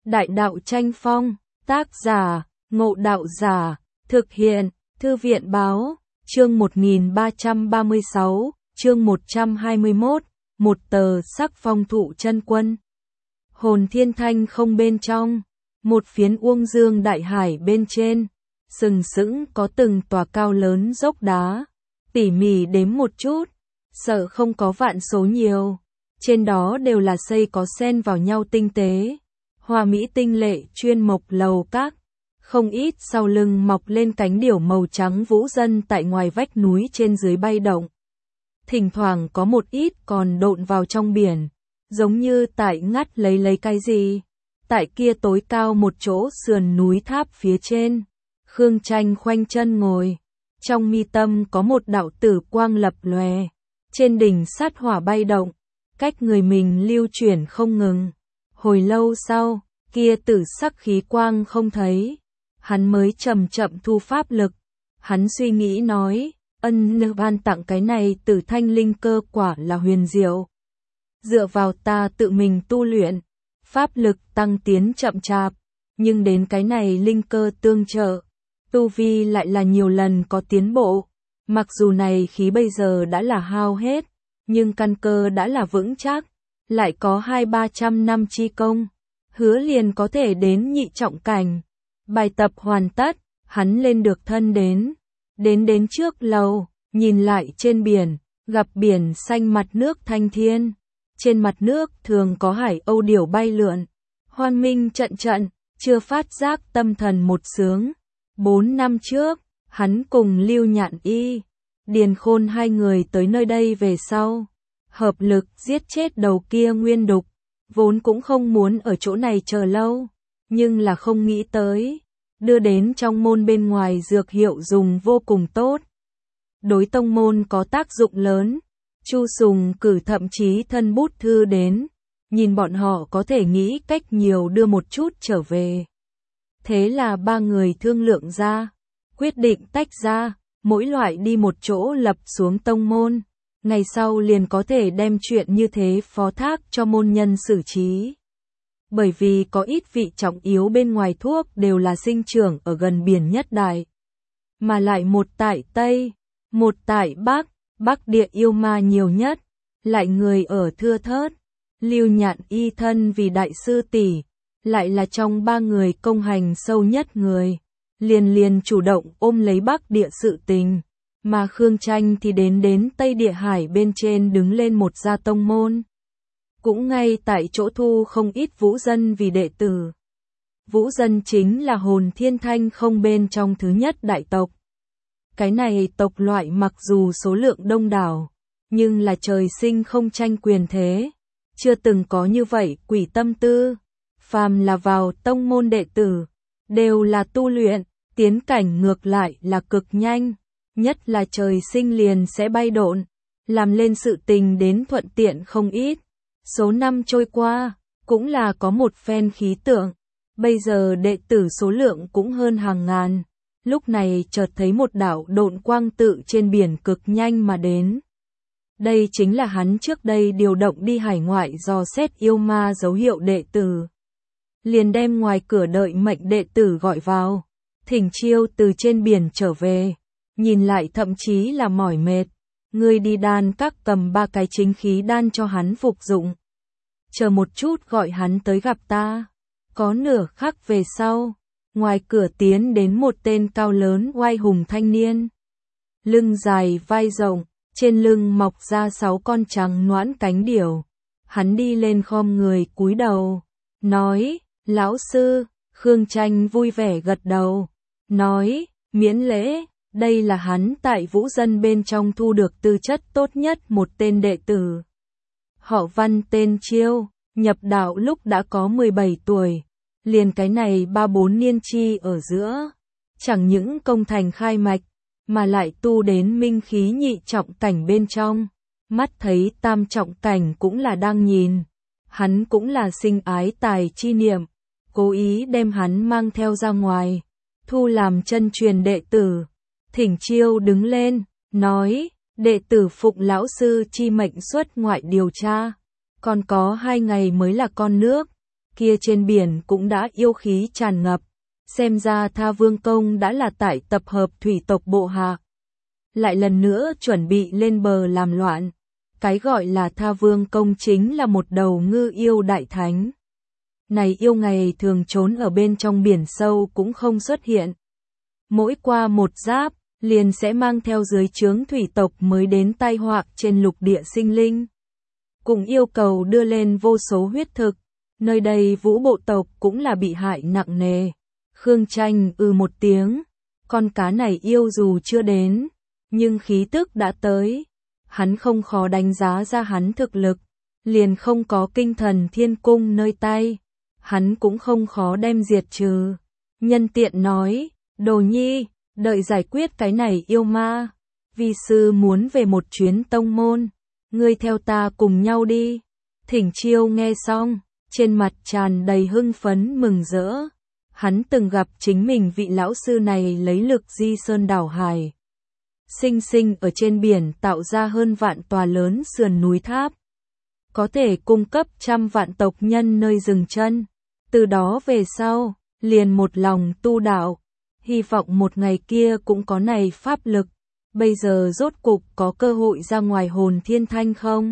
Đại đạo tranh phong, tác giả, Ngộ Đạo Giả, thực hiện, Thư viện báo, chương 1336, chương 121, một tờ sắc phong thụ chân quân. Hồn Thiên Thanh không bên trong, một phiến uông dương đại hải bên trên, sừng sững có từng tòa cao lớn dốc đá, tỉ mỉ đếm một chút, sợ không có vạn số nhiều, trên đó đều là xây có xen vào nhau tinh tế, hoa mỹ tinh lệ chuyên mộc lầu các, không ít sau lưng mọc lên cánh điểu màu trắng vũ dân tại ngoài vách núi trên dưới bay động. Thỉnh thoảng có một ít còn độn vào trong biển, giống như tại ngắt lấy cái gì. Tại kia tối cao một chỗ sườn núi tháp phía trên, Khương Tranh khoanh chân ngồi, trong mi tâm có một đạo tử quang lập lòe, trên đỉnh sát hỏa bay động, cách người mình lưu chuyển không ngừng. Hồi lâu sau, kia tử sắc khí quang không thấy, hắn mới chậm chậm thu pháp lực. Hắn suy nghĩ nói, ân nữ ban tặng cái này Tử Thanh linh cơ quả là huyền diệu. Dựa vào ta tự mình tu luyện, pháp lực tăng tiến chậm chạp, nhưng đến cái này linh cơ tương trợ, tu vi lại là nhiều lần có tiến bộ. Mặc dù này khí bây giờ đã là hao hết, nhưng căn cơ đã là vững chắc, lại có 200-300 năm chi công, hứa liền có thể đến nhị trọng cảnh. Bài tập hoàn tất, hắn lên được thân đến trước lầu, nhìn lại trên biển, gặp biển xanh mặt nước thanh thiên. Trên mặt nước thường có hải âu điểu bay lượn, hoan minh trận trận, chưa phát giác tâm thần một sướng. 4 năm trước, hắn cùng Lưu Nhạn Y, Điền Khôn hai người tới nơi đây về sau, hợp lực giết chết đầu kia nguyên đục, vốn cũng không muốn ở chỗ này chờ lâu, nhưng là không nghĩ tới, đưa đến trong môn bên ngoài dược hiệu dùng vô cùng tốt. Đối tông môn có tác dụng lớn. Chu Sùng cử thậm chí thân bút thư đến, nhìn bọn họ có thể nghĩ cách nhiều đưa một chút trở về. Thế là ba người thương lượng ra, quyết định tách ra, mỗi loại đi một chỗ lập xuống tông môn, ngày sau liền có thể đem chuyện như thế phó thác cho môn nhân xử trí. Bởi vì có ít vị trọng yếu bên ngoài thuốc đều là sinh trưởng ở gần biển nhất đại, mà lại một tại Tây, một tại Bắc. Bắc địa yêu ma nhiều nhất, lại người ở thưa thớt. Lưu Nhạn Y thân vì đại sư tỷ, lại là trong ba người công hành sâu nhất người, liền chủ động ôm lấy Bắc địa sự tình, mà Khương Tranh thì đến Tây địa hải bên trên đứng lên một gia tông môn. Cũng ngay tại chỗ thu không ít vũ dân vì đệ tử. Vũ dân chính là Hồn Thiên Thanh không bên trong thứ nhất đại tộc. Cái này tộc loại mặc dù số lượng đông đảo, nhưng là trời sinh không tranh quyền thế, chưa từng có như vậy quỷ tâm tư. Phàm là vào tông môn đệ tử, đều là tu luyện, tiến cảnh ngược lại là cực nhanh, nhất là trời sinh liền sẽ bay độn, làm lên sự tình đến thuận tiện không ít. Số năm trôi qua, cũng là có một phen khí tượng, bây giờ đệ tử số lượng cũng hơn hàng ngàn. Lúc này chợt thấy một đạo độn quang tự trên biển cực nhanh mà đến. Đây chính là hắn trước đây điều động đi hải ngoại dò xét yêu ma dấu hiệu đệ tử. Liền đem ngoài cửa đợi mệnh đệ tử gọi vào, thỉnh chiêu từ trên biển trở về, nhìn lại thậm chí là mỏi mệt. Người đi đan các cầm 3 cái chính khí đan cho hắn phục dụng. Chờ một chút gọi hắn tới gặp ta. Có nửa khắc về sau, ngoài cửa tiến đến một tên cao lớn oai hùng thanh niên. Lưng dài vai rộng, trên lưng mọc ra 6 con trắng noãn cánh điểu. Hắn đi lên khom người cúi đầu, nói, lão sư. Khương Tranh vui vẻ gật đầu, nói, miễn lễ. Đây là hắn tại vũ dân bên trong thu được tư chất tốt nhất một tên đệ tử. Họ Văn tên Chiêu, nhập đạo lúc đã có 17 tuổi. Liền cái này 3-4 niên chi ở giữa, chẳng những công thành khai mạch, mà lại tu đến minh khí nhị trọng cảnh bên trong, mắt thấy tam trọng cảnh cũng là đang nhìn. Hắn cũng là sinh ái tài chi niệm, cố ý đem hắn mang theo ra ngoài, thu làm chân truyền đệ tử. Thỉnh Chiêu đứng lên, nói, đệ tử phụng lão sư chi mệnh xuất ngoại điều tra, còn có 2 ngày mới là con nước. kia trên biển cũng đã yêu khí tràn ngập, xem ra Tha Vương Công đã là tại tập hợp thủy tộc bộ hạ. Lại lần nữa chuẩn bị lên bờ làm loạn. Cái gọi là Tha Vương Công chính là một đầu ngư yêu đại thánh. Này yêu ngày thường trốn ở bên trong biển sâu cũng không xuất hiện. Mỗi qua một giáp, liền sẽ mang theo dưới trướng thủy tộc mới đến tai họa trên lục địa sinh linh. Cùng yêu cầu đưa lên vô số huyết thực, nơi đây Vũ bộ tộc cũng là bị hại nặng nề. Khương Tranh một tiếng, con cá này yêu dù chưa đến, nhưng khí tức đã tới. Hắn không khó đánh giá ra hắn thực lực, liền không có kinh thần thiên cung nơi tay. Hắn cũng không khó đem diệt trừ. Nhân tiện nói, Đồ Nhi, đợi giải quyết cái này yêu ma. Vi sư muốn về một chuyến tông môn, ngươi theo ta cùng nhau đi. Thỉnh Chiêu nghe xong, trên mặt tràn đầy hưng phấn mừng rỡ. Hắn từng gặp chính mình vị lão sư này lấy lực di sơn đảo hải. Sinh sinh ở trên biển tạo ra hơn vạn tòa lớn sườn núi tháp. Có thể cung cấp trăm vạn tộc nhân nơi dừng chân. Từ đó về sau, liền một lòng tu đạo. Hy vọng một ngày kia cũng có này pháp lực. Bây giờ rốt cục có cơ hội ra ngoài hồn thiên thanh không?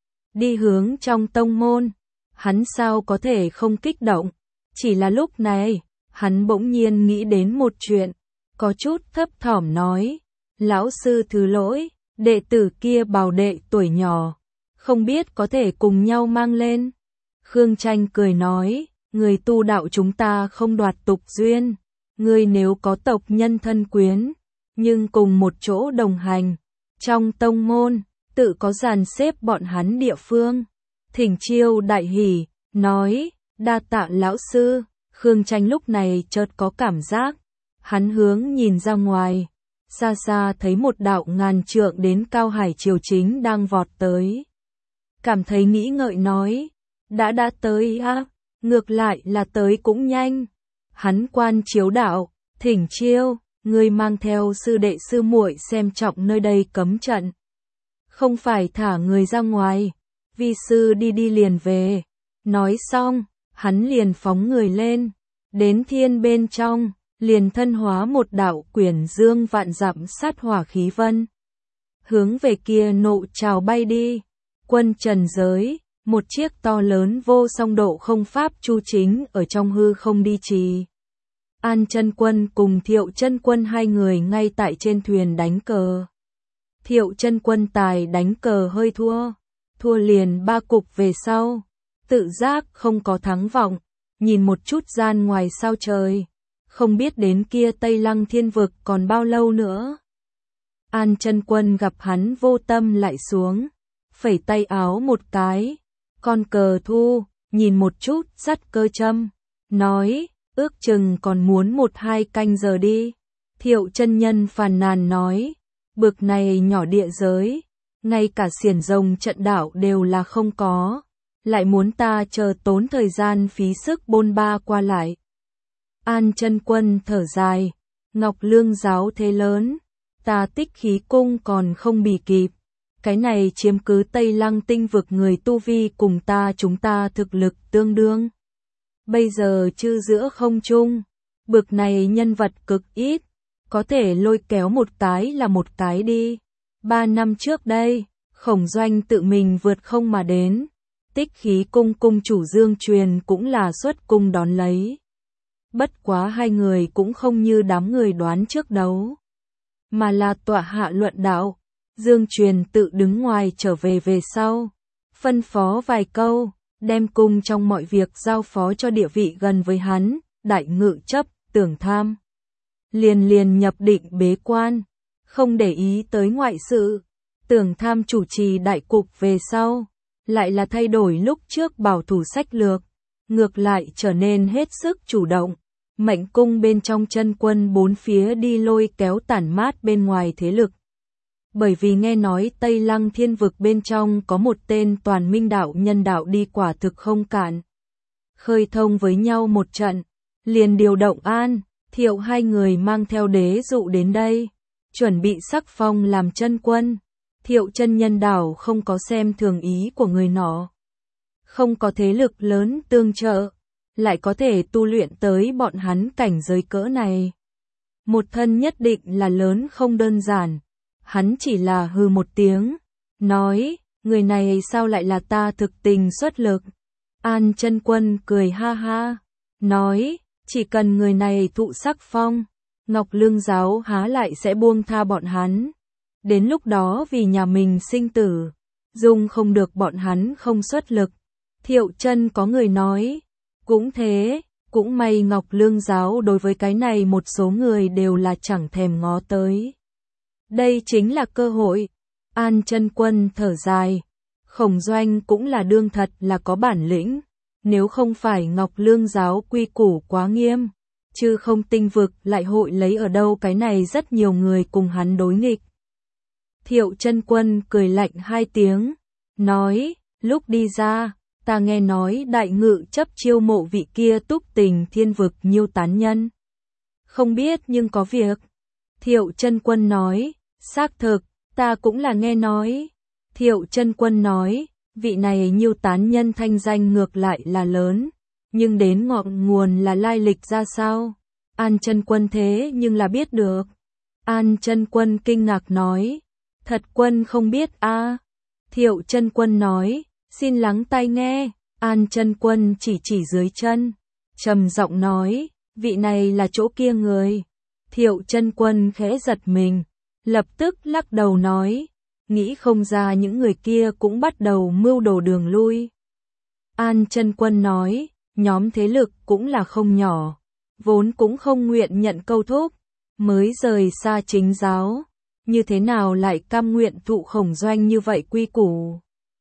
Đi hướng trong tông môn. Hắn sao có thể không kích động? Chỉ là lúc này, hắn bỗng nhiên nghĩ đến một chuyện. Có chút thấp thỏm nói. Lão sư thứ lỗi, đệ tử kia bảo đệ tuổi nhỏ. Không biết có thể cùng nhau mang lên. Khương Tranh cười nói. Người tu đạo chúng ta không đoạt tục duyên. Người nếu có tộc nhân thân quyến, nhưng cùng một chỗ đồng hành. Trong tông môn, tự có dàn xếp bọn hắn địa phương. Thỉnh Chiêu đại hỉ, nói, đa tạ lão sư. Khương Tranh lúc này chợt có cảm giác. Hắn hướng nhìn ra ngoài. Xa xa thấy một đạo ngàn trượng đến cao hải triều chính đang vọt tới. Cảm thấy nghĩ ngợi nói, đã tới á, ngược lại là tới cũng nhanh. Hắn quan chiếu đạo, Thỉnh Chiêu, ngươi mang theo sư đệ sư muội xem trọng nơi đây cấm trận. Không phải thả người ra ngoài, vi sư đi liền về. Nói xong, hắn liền phóng người lên, đến thiên bên trong, liền thân hóa một đạo quyển dương vạn dặm sát hỏa khí vân. Hướng về kia nộ trào bay đi. Quân trần giới, một chiếc to lớn vô song độ không pháp chu chính ở trong hư không đi trì. An Chân Quân cùng Thiệu Chân Quân hai người ngay tại trên thuyền đánh cờ. Thiệu Chân Quân tài đánh cờ hơi thua liền 3 cục về sau, tự giác không có thắng vọng, nhìn một chút gian ngoài sao trời, không biết đến kia Tây Lăng Thiên Vực còn bao lâu nữa. An Chân Quân gặp hắn vô tâm lại xuống, phẩy tay áo một cái, con cờ thu, nhìn một chút dắt cơ châm, nói, ước chừng còn muốn 1-2 canh giờ đi. Thiệu chân nhân phàn nàn nói, bực này nhỏ địa giới, ngay cả xiển rồng trận đạo đều là không có, lại muốn ta chờ tốn thời gian phí sức bôn ba qua lại. An Chân Quân thở dài, Ngọc Lương giáo thế lớn, ta Tích Khí cung còn không bì kịp. Cái này chiếm cứ Tây Lăng tinh vực người tu vi cùng chúng ta thực lực tương đương. Bây giờ chư giữa không trung, bực này nhân vật cực ít, có thể lôi kéo một cái là một cái đi. 3 năm trước đây, Khổng Doanh tự mình vượt không mà đến, Tích Khí cung cung chủ Dương Truyền cũng là xuất cung đón lấy. Bất quá hai người cũng không như đám người đoán trước đấu, mà là tọa hạ luận đạo. Dương Truyền tự đứng ngoài trở về sau, phân phó vài câu, đem cung trong mọi việc giao phó cho địa vị gần với hắn, Đại Ngự chấp, Tưởng Tham. Liền nhập định bế quan, không để ý tới ngoại sự. Tưởng Tham chủ trì đại cục về sau, lại là thay đổi lúc trước bảo thủ sách lược, ngược lại trở nên hết sức chủ động. Mệnh cung bên trong chân quân bốn phía đi lôi kéo tản mát bên ngoài thế lực. Bởi vì nghe nói Tây Lăng Thiên Vực bên trong có một tên toàn minh đạo nhân đạo đi quả thực không cạn. Khơi thông với nhau một trận, liền điều động An, Thiệu hai người mang theo đế dụ đến đây, chuẩn bị sắc phong làm chân quân. Thiệu chân nhân đảo không có xem thường ý của người nọ. Không có thế lực lớn tương trợ, lại có thể tu luyện tới bọn hắn cảnh giới cỡ này. Một thân nhất định là lớn không đơn giản. Hắn chỉ là hừ một tiếng, nói, người này sao lại là ta thực tình xuất lực. An Chân Quân cười ha ha, nói, chỉ cần người này thụ sắc phong, Ngọc Lương giáo há lại sẽ buông tha bọn hắn. Đến lúc đó vì nhà mình sinh tử, dung không được bọn hắn không xuất lực. Thiệu Chân có người nói, cũng thế, cũng may Ngọc Lương giáo đối với cái này một số người đều là chẳng thèm ngó tới. Đây chính là cơ hội. An Chân Quân thở dài, Khổng Doanh cũng là đương thật là có bản lĩnh, nếu không phải Ngọc Lương giáo quy củ quá nghiêm, chứ không tinh vực lại hội lấy ở đâu cái này rất nhiều người cùng hắn đối nghịch. Thiệu Chân Quân cười lạnh hai tiếng, nói, lúc đi ra, ta nghe nói Đại Ngự chấp chiêu mộ vị kia Túc Tình Thiên vực nhiêu tán nhân. Không biết nhưng có việc. Thiệu Chân Quân nói, xác thực, ta cũng là nghe nói. Thiệu Chân Quân nói, vị này nhiêu tán nhân thanh danh ngược lại là lớn, nhưng đến ngọn nguồn là lai lịch ra sao? An Chân Quân thế nhưng là biết được. An Chân Quân kinh ngạc nói, thật quân không biết a. Thiệu Chân Quân nói, xin lắng tai nghe. An Chân Quân chỉ dưới chân, trầm giọng nói, vị này là chỗ kia người. Thiệu Chân Quân khẽ giật mình, lập tức lắc đầu nói, nghĩ không ra những người kia cũng bắt đầu mưu đồ đường lui. An Chân Quân nói, nhóm thế lực cũng là không nhỏ, vốn cũng không nguyện nhận câu thúc, mới rời xa chính giáo, như thế nào lại cam nguyện thụ Khổng Doanh như vậy quy củ.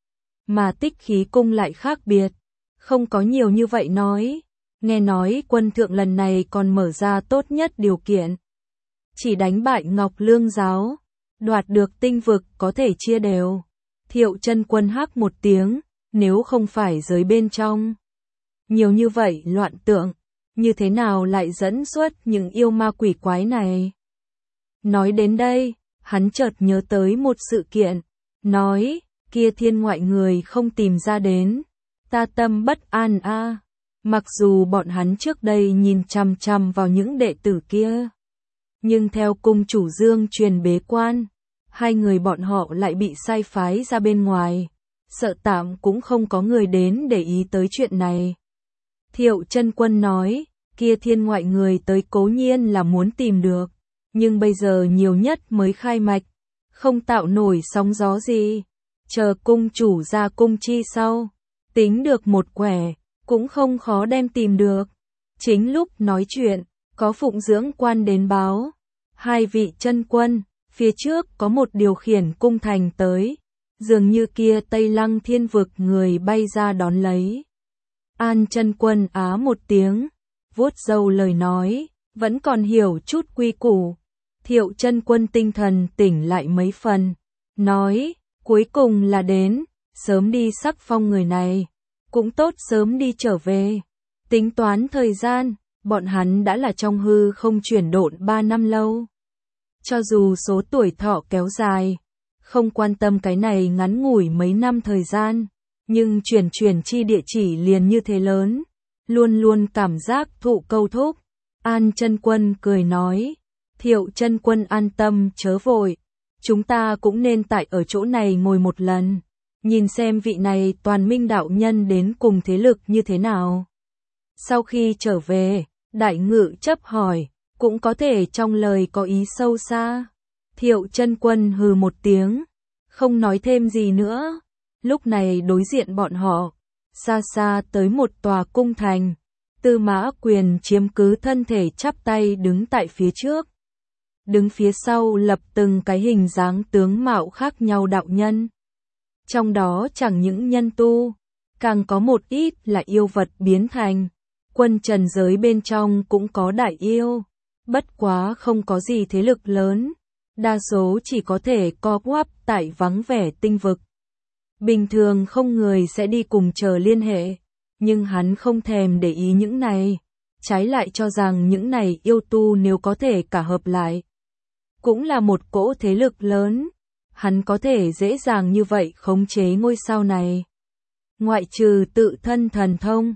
Mà Tích Khí cung lại khác biệt, không có nhiều như vậy nói, nghe nói quân thượng lần này còn mở ra tốt nhất điều kiện. Chỉ đánh bại Ngọc Lương giáo, đoạt được tinh vực có thể chia đều. Thiệu Chân Quân hắc một tiếng, nếu không phải giới bên trong. Nhiều như vậy loạn tượng, như thế nào lại dẫn xuất những yêu ma quỷ quái này? Nói đến đây, hắn chợt nhớ tới một sự kiện, nói, kia thiên ngoại người không tìm ra đến, ta tâm bất an a. Mặc dù bọn hắn trước đây nhìn chằm chằm vào những đệ tử kia, nhưng theo cung chủ Dương truyền bế quan, hai người bọn họ lại bị sai phái ra bên ngoài, sợ tạm cũng không có người đến để ý tới chuyện này. Thiệu Chân Quân nói, kia thiên ngoại người tới cố nhiên là muốn tìm được, nhưng bây giờ nhiều nhất mới khai mạch, không tạo nổi sóng gió gì. Chờ cung chủ ra cung chi sau, tính được một quẻ, cũng không khó đem tìm được. Chính lúc nói chuyện, có phụng dưỡng quan đến báo, hai vị chân quân, phía trước có một điều khiển cung thành tới, dường như kia Tây Lăng Thiên vực người bay ra đón lấy. An Chân Quân á một tiếng, vuốt râu lời nói, vẫn còn hiểu chút quy củ. Thiệu Chân Quân tinh thần tỉnh lại mấy phần, nói, cuối cùng là đến, sớm đi sắc phong người này, cũng tốt sớm đi trở về. Tính toán thời gian, bọn hắn đã là trong hư không chuyển độn 3 năm lâu. Cho dù số tuổi thọ kéo dài, không quan tâm cái này ngắn ngủi mấy năm thời gian, nhưng chuyển chi địa chỉ liền như thế lớn, luôn luôn cảm giác thụ câu thúc. An Chân Quân cười nói, Thiệu Chân Quân an tâm chớ vội, chúng ta cũng nên tại ở chỗ này ngồi một lần, nhìn xem vị này Toàn Minh đạo nhân đến cùng thế lực như thế nào. Sau khi trở về, Đại Ngự chấp hỏi, cũng có thể trong lời có ý sâu xa. Thiệu Chân Quân hừ một tiếng, không nói thêm gì nữa. Lúc này đối diện bọn họ, xa xa tới một tòa cung thành, Tư Mã Quyền chiếm cứ thân thể chắp tay đứng tại phía trước. Đứng phía sau lập từng cái hình dáng tướng mạo khác nhau đạo nhân. Trong đó chẳng những nhân tu, càng có một ít là yêu vật biến thành. Quân trần giới bên trong cũng có đại yêu, bất quá không có gì thế lực lớn, đa số chỉ có thể co quắp tại vắng vẻ tinh vực. Bình thường không người sẽ đi cùng chờ liên hệ, nhưng hắn không thèm để ý những này, trái lại cho rằng những này yêu tu nếu có thể cả hợp lại, cũng là một cỗ thế lực lớn, hắn có thể dễ dàng như vậy khống chế ngôi sao này. Ngoại trừ tự thân thần thông,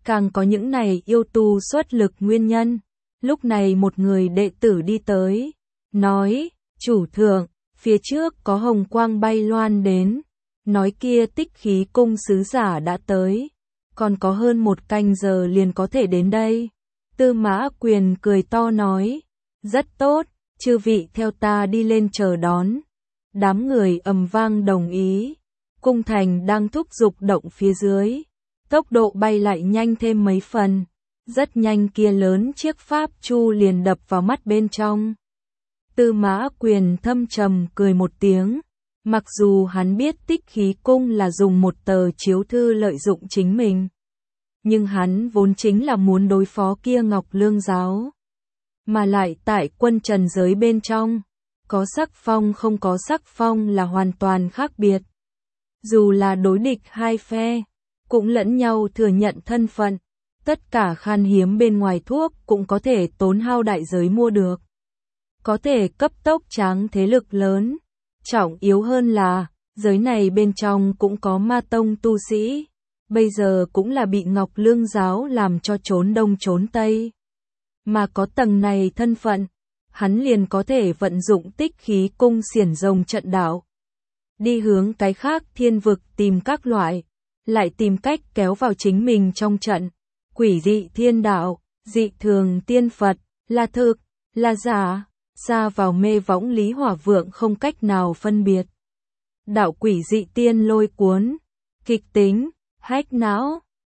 càng có những này yêu tu xuất lực nguyên nhân. Lúc này một người đệ tử đi tới, nói, chủ thượng, phía trước có hồng quang bay loan đến, nói kia Tích Khí Cung sứ giả đã tới, còn có hơn 1 canh giờ liền có thể đến đây. Tư Mã Quyền cười to nói, rất tốt, chư vị theo ta đi lên chờ đón. Đám người ầm vang đồng ý, cung thành đang thúc giục động phía dưới, tốc độ bay lại nhanh thêm mấy phần, rất nhanh kia lớn chiếc pháp chu liền đập vào mắt bên trong. Tư Mã Quyền thâm trầm cười một tiếng, mặc dù hắn biết Tích Khí Cung là dùng một tờ chiếu thư lợi dụng chính mình, nhưng hắn vốn chính là muốn đối phó kia Ngọc Lương giáo, mà lại tại quân trần giới bên trong, có sắc phong không có sắc phong là hoàn toàn khác biệt. Dù là đối địch hai phe, cũng lẫn nhau thừa nhận thân phận, tất cả khan hiếm bên ngoài thuốc cũng có thể tốn hao đại giới mua được. Có thể cấp tốc tráng thế lực lớn, trọng yếu hơn là, giới này bên trong cũng có ma tông tu sĩ, bây giờ cũng là bị Ngọc Lương giáo làm cho trốn đông trốn tây. Mà có tầng này thân phận, hắn liền có thể vận dụng Tích Khí Cung xiển rồng trận đạo, đi hướng cái khác thiên vực tìm các loại, lại tìm cách kéo vào chính mình trong trận. Quỷ dị thiên đạo, dị thường tiên Phật, là thực, là giả, xa vào mê võng Lý Hỏa Vượng không cách nào phân biệt. Đạo quỷ dị tiên lôi cuốn, kịch tính, hách não.